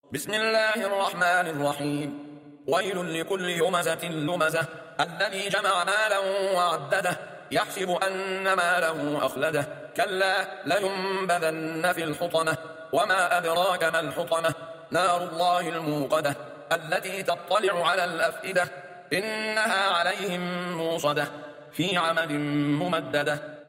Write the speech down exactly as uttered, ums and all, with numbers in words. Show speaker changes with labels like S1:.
S1: بسم الله الرحمن الرحيم. ويل لكل همزة لمزة الذي جمع مالا وعدده يحسب أن ماله أخلده كلا لينبذن في الحطمة وما أدراك ما الحطمة نار الله الموقدة التي تطلع على الأفئدة إنها عليهم موصدة في عمد ممددة.